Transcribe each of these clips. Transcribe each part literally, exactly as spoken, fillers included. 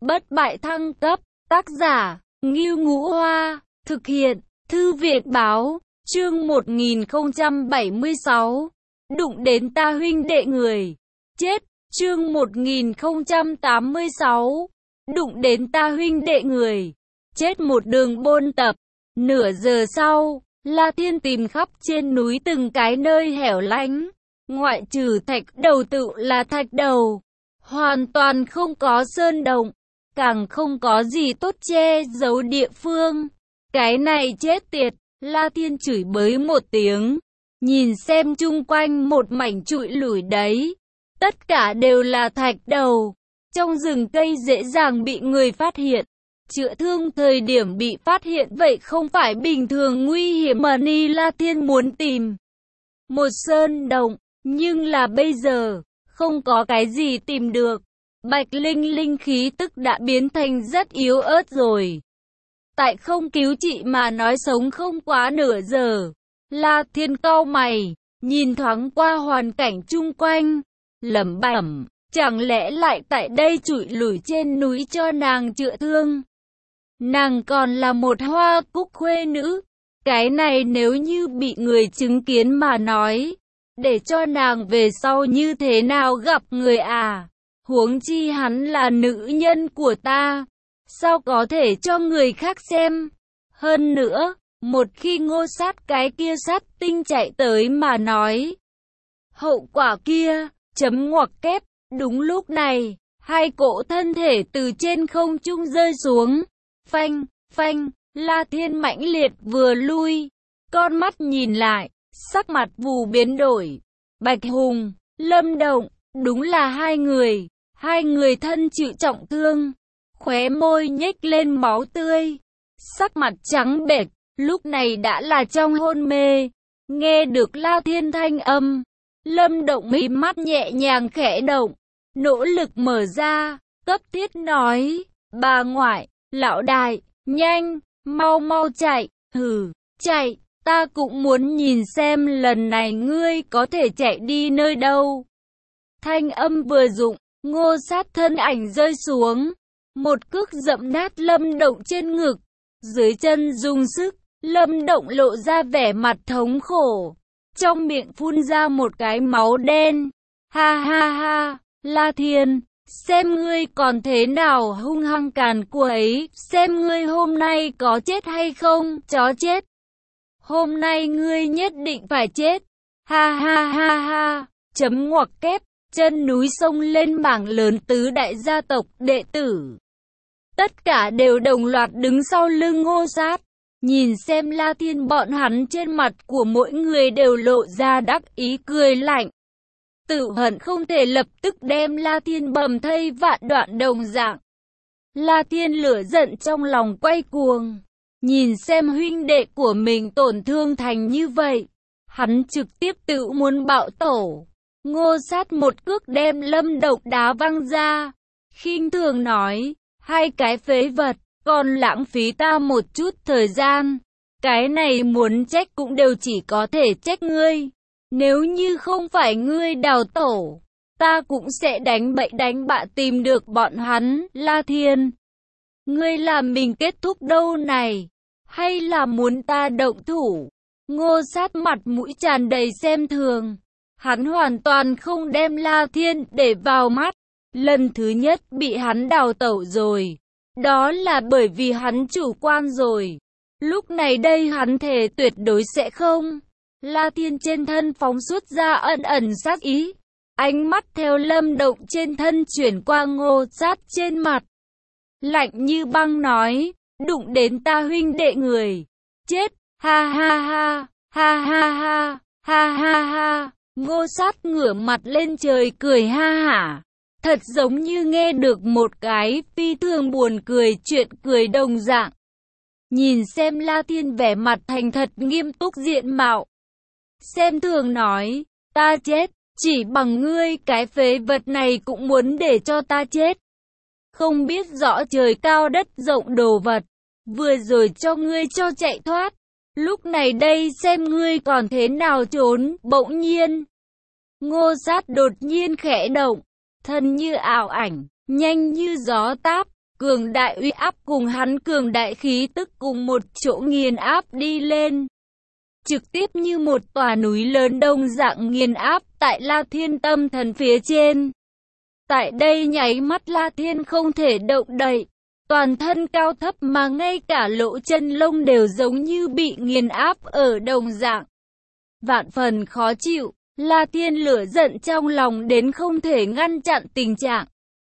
Bất bại thăng cấp, tác giả, Ngưu Ngũ Hoa, thực hiện, Thư viện Báo, chương một nghìn không trăm bảy mươi sáu, đụng đến ta huynh đệ người, chết, chương một nghìn không trăm tám mươi sáu, đụng đến ta huynh đệ người, chết. Một đường bôn tập, nửa giờ sau, La Thiên tìm khắp trên núi từng cái nơi hẻo lánh, ngoại trừ thạch đầu tự là thạch đầu, hoàn toàn không có sơn động, càng không có gì tốt che giấu địa phương. Cái này chết tiệt, La Thiên chửi bới một tiếng, nhìn xem chung quanh một mảnh trụi lủi đấy, tất cả đều là thạch đầu, trong rừng cây dễ dàng bị người phát hiện. Chữa thương thời điểm bị phát hiện vậy không phải bình thường nguy hiểm mà Ni La Thiên muốn tìm một sơn động, nhưng là bây giờ, không có cái gì tìm được. Bạch Linh Linh khí tức đã biến thành rất yếu ớt rồi. Tại không cứu trị mà nói sống không quá nửa giờ. La Thiên cau mày, nhìn thoáng qua hoàn cảnh chung quanh, lẩm bẩm, chẳng lẽ lại tại đây trụi lủi trên núi cho nàng chữa thương? Nàng còn là một hoa cúc khuê nữ, cái này nếu như bị người chứng kiến mà nói, để cho nàng về sau như thế nào gặp người à? Huống chi hắn là nữ nhân của ta, sao có thể cho người khác xem? Hơn nữa, một khi Ngô Sát cái kia sát tinh chạy tới mà nói, hậu quả kia, chấm ngoặc kép. Đúng lúc này, hai cỗ thân thể từ trên không trung rơi xuống, phanh, phanh. La Thiên mãnh liệt vừa lui, con mắt nhìn lại, sắc mặt vù biến đổi. Bạch Hùng, Lâm Động, đúng là hai người. Hai người thân chịu trọng thương, khóe môi nhếch lên máu tươi, sắc mặt trắng bệch, lúc này đã là trong hôn mê. Nghe được La Thiên thanh âm, Lâm Động mí mắt nhẹ nhàng khẽ động, nỗ lực mở ra, cấp thiết nói, bà ngoại, lão đại, nhanh, mau mau chạy, hừ, chạy, ta cũng muốn nhìn xem lần này ngươi có thể chạy đi nơi đâu. Thanh âm vừa dụng, Ngô Sát thân ảnh rơi xuống, một cước dẫm nát Lâm Động trên ngực, dưới chân dùng sức, Lâm Động lộ ra vẻ mặt thống khổ, trong miệng phun ra một cái máu đen. Ha ha ha, La Thiên, xem ngươi còn thế nào hung hăng càn quấy, xem ngươi hôm nay có chết hay không, chó chết. Hôm nay ngươi nhất định phải chết. Ha ha ha ha, chấm ngoặc kép. Chân núi sông lên mảng lớn tứ đại gia tộc đệ tử. Tất cả đều đồng loạt đứng sau lưng Ngô Sát. Nhìn xem La Thiên bọn hắn trên mặt của mỗi người đều lộ ra đắc ý cười lạnh. Tự hận không thể lập tức đem La Thiên bầm thây vạn đoạn đồng dạng. La Thiên lửa giận trong lòng quay cuồng. Nhìn xem huynh đệ của mình tổn thương thành như vậy. Hắn trực tiếp tự muốn bạo tổ. Ngô Sát một cước đem Lâm Động đá văng ra, khinh thường nói, hai cái phế vật, còn lãng phí ta một chút thời gian. Cái này muốn trách cũng đều chỉ có thể trách ngươi. Nếu như không phải ngươi đào tổ, ta cũng sẽ đánh bậy đánh bạ tìm được bọn hắn. La Thiên, ngươi làm mình kết thúc đâu này, hay là muốn ta động thủ? Ngô Sát mặt mũi tràn đầy xem thường. Hắn hoàn toàn không đem La Thiên để vào mắt. Lần thứ nhất bị hắn đào tẩu rồi. Đó là bởi vì hắn chủ quan rồi. Lúc này đây hắn thề tuyệt đối sẽ không. La Thiên trên thân phóng xuất ra ẩn ẩn sát ý. Ánh mắt theo Lâm Động trên thân chuyển qua Ngô Sát trên mặt. Lạnh như băng nói, đụng đến ta huynh đệ người. Chết, ha ha ha, ha ha ha, ha ha ha. Ngô Sát ngửa mặt lên trời cười ha hả, thật giống như nghe được một cái phi thường buồn cười chuyện cười đồng dạng. Nhìn xem La Thiên vẻ mặt thành thật nghiêm túc diện mạo, xem thường nói, ta chết, chỉ bằng ngươi cái phế vật này cũng muốn để cho ta chết. Không biết rõ trời cao đất rộng đồ vật, vừa rồi cho ngươi cho chạy thoát. Lúc này đây xem ngươi còn thế nào trốn. Bỗng nhiên, Ngô Sát đột nhiên khẽ động, thân như ảo ảnh, nhanh như gió táp, cường đại uy áp cùng hắn cường đại khí tức cùng một chỗ nghiền áp đi lên. Trực tiếp như một tòa núi lớn đông dạng nghiền áp tại La Thiên tâm thần phía trên. Tại đây nháy mắt La Thiên không thể động đậy, toàn thân cao thấp mà ngay cả lỗ chân lông đều giống như bị nghiền áp ở đồng dạng. Vạn phần khó chịu, La Thiên lửa giận trong lòng đến không thể ngăn chặn tình trạng.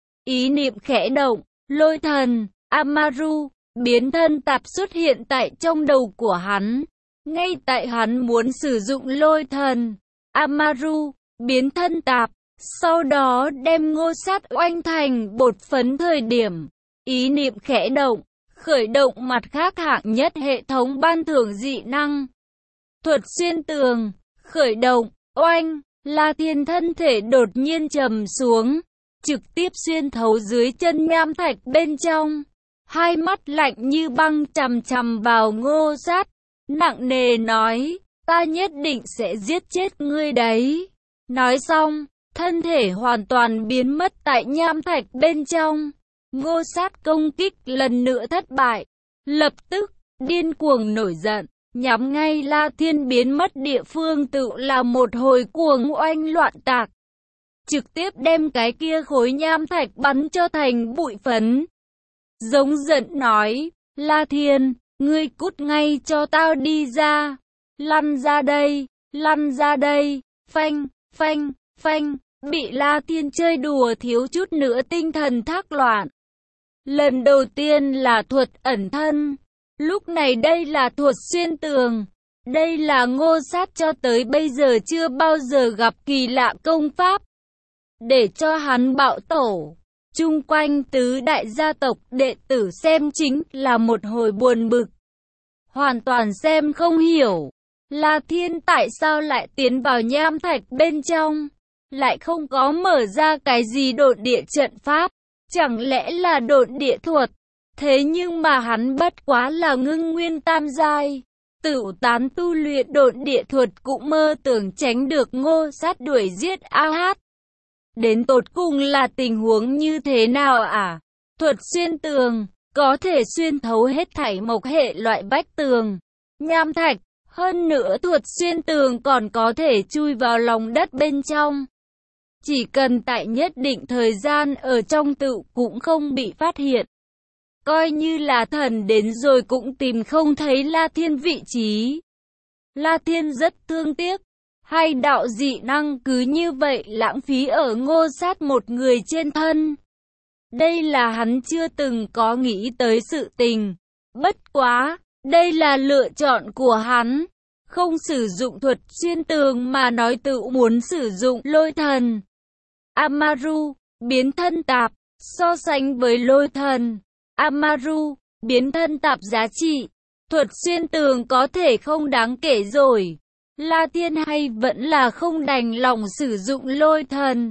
Ý niệm khẽ động, lôi thần, Amaru, biến thân tạp xuất hiện tại trong đầu của hắn. Ngay tại hắn muốn sử dụng lôi thần, Amaru, biến thân tạp, sau đó đem Ngô Sát oanh thành bột phấn thời điểm. Ý niệm khẽ động, khởi động mặt khác hạng nhất hệ thống ban thưởng dị năng. Thuật xuyên tường, khởi động, oanh, La Thiên thân thể đột nhiên trầm xuống, trực tiếp xuyên thấu dưới chân nham thạch bên trong. Hai mắt lạnh như băng chằm chằm vào Ngô Sát, nặng nề nói, ta nhất định sẽ giết chết ngươi đấy. Nói xong, thân thể hoàn toàn biến mất tại nham thạch bên trong. Ngô Sát công kích lần nữa thất bại, lập tức, điên cuồng nổi giận, nhắm ngay La Thiên biến mất địa phương tự là một hồi cuồng oanh loạn tạc. Trực tiếp đem cái kia khối nham thạch bắn cho thành bụi phấn. Giống giận nói, La Thiên, ngươi cút ngay cho tao đi ra, lăn ra đây, lăn ra đây, phanh, phanh, phanh, bị La Thiên chơi đùa thiếu chút nữa tinh thần thác loạn. Lần đầu tiên là thuật ẩn thân, lúc này đây là thuật xuyên tường. Đây là Ngô Sát cho tới bây giờ chưa bao giờ gặp kỳ lạ công pháp. Để cho hắn bạo tổ, chung quanh tứ đại gia tộc đệ tử xem chính là một hồi buồn bực. Hoàn toàn xem không hiểu, La Thiên tại sao lại tiến vào nham thạch bên trong, lại không có mở ra cái gì độn địa trận pháp, chẳng lẽ là độn địa thuật. Thế nhưng mà hắn bất quá là ngưng nguyên tam giai, tự tán tu luyện độn địa thuật cũng mơ tưởng tránh được Ngô Sát đuổi giết a hát. Đến tột cùng là tình huống như thế nào à? Thuật xuyên tường, có thể xuyên thấu hết thảy mộc hệ loại vách tường, nham thạch, hơn nữa thuật xuyên tường còn có thể chui vào lòng đất bên trong. Chỉ cần tại nhất định thời gian ở trong tự cũng không bị phát hiện. Coi như là thần đến rồi cũng tìm không thấy La Thiên vị trí. La Thiên rất thương tiếc, hai đạo dị năng cứ như vậy lãng phí ở Ngô Sát một người trên thân. Đây là hắn chưa từng có nghĩ tới sự tình. Bất quá, đây là lựa chọn của hắn. Không sử dụng thuật xuyên tường mà nói tự muốn sử dụng lôi thần. Amaru, biến thân tạp, so sánh với lôi thần. Amaru, biến thân tạp giá trị. Thuật xuyên tường có thể không đáng kể rồi. La Thiên hay vẫn là không đành lòng sử dụng lôi thần.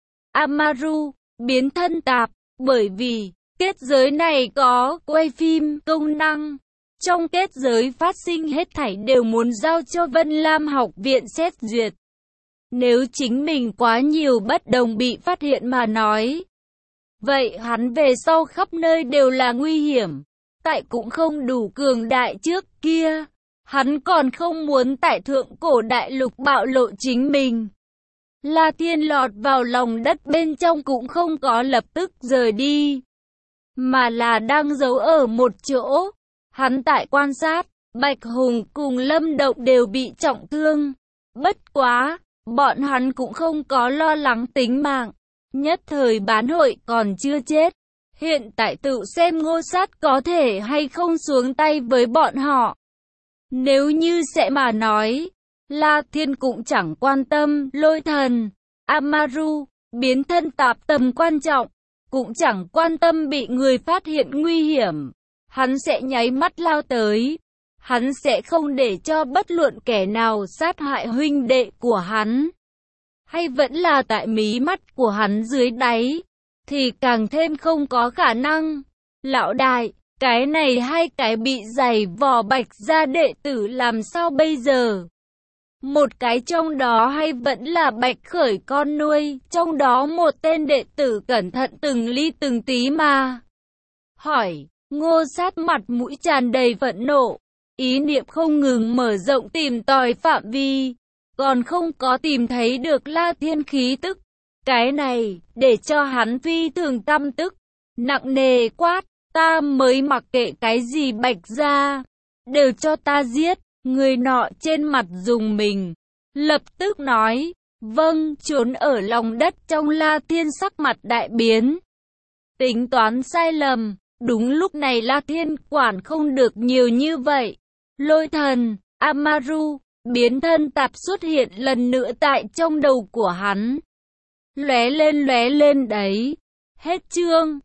Amaru, biến thân tạp, bởi vì kết giới này có quay phim công năng. Trong kết giới phát sinh hết thảy đều muốn giao cho Vân Lam học viện xét duyệt. Nếu chính mình quá nhiều bất đồng bị phát hiện mà nói, vậy hắn về sau khắp nơi đều là nguy hiểm. Tại cũng không đủ cường đại trước kia, hắn còn không muốn tại thượng cổ đại lục bạo lộ chính mình. La Thiên lọt vào lòng đất bên trong cũng không có lập tức rời đi, mà là đang giấu ở một chỗ. Hắn tại quan sát, Bạch Hùng cùng Lâm Động đều bị trọng thương. Bất quá, bọn hắn cũng không có lo lắng tính mạng. Nhất thời bán hội còn chưa chết. Hiện tại tự xem Ngô Sát có thể hay không xuống tay với bọn họ. Nếu như sẽ mà nói, La Thiên cũng chẳng quan tâm lôi thần, Amaru, biến thân tạp tầm quan trọng, cũng chẳng quan tâm bị người phát hiện nguy hiểm. Hắn sẽ nháy mắt lao tới. Hắn sẽ không để cho bất luận kẻ nào sát hại huynh đệ của hắn. Hay vẫn là tại mí mắt của hắn dưới đáy, thì càng thêm không có khả năng. Lão đại, cái này hai cái bị giày vò Bạch gia đệ tử làm sao bây giờ? Một cái trong đó hay vẫn là Bạch Khởi con nuôi, trong đó một tên đệ tử cẩn thận từng ly từng tí mà. hỏi. Ngô Sát mặt mũi tràn đầy phẫn nộ, ý niệm không ngừng mở rộng tìm tòi phạm vi, còn không có tìm thấy được La Thiên khí tức. Cái này, để cho hắn phi thường căm tức, nặng nề quát, ta mới mặc kệ cái gì Bạch gia, đều cho ta giết. Người nọ trên mặt dùng mình, lập tức nói, vâng, trốn ở lòng đất trong. La Thiên sắc mặt đại biến, tính toán sai lầm. Đúng lúc này La Thiên quản không được nhiều như vậy. Lôi thần, Amaru, biến thân tạp xuất hiện lần nữa tại trong đầu của hắn. Lóe lên lóe lên đấy. Hết chương.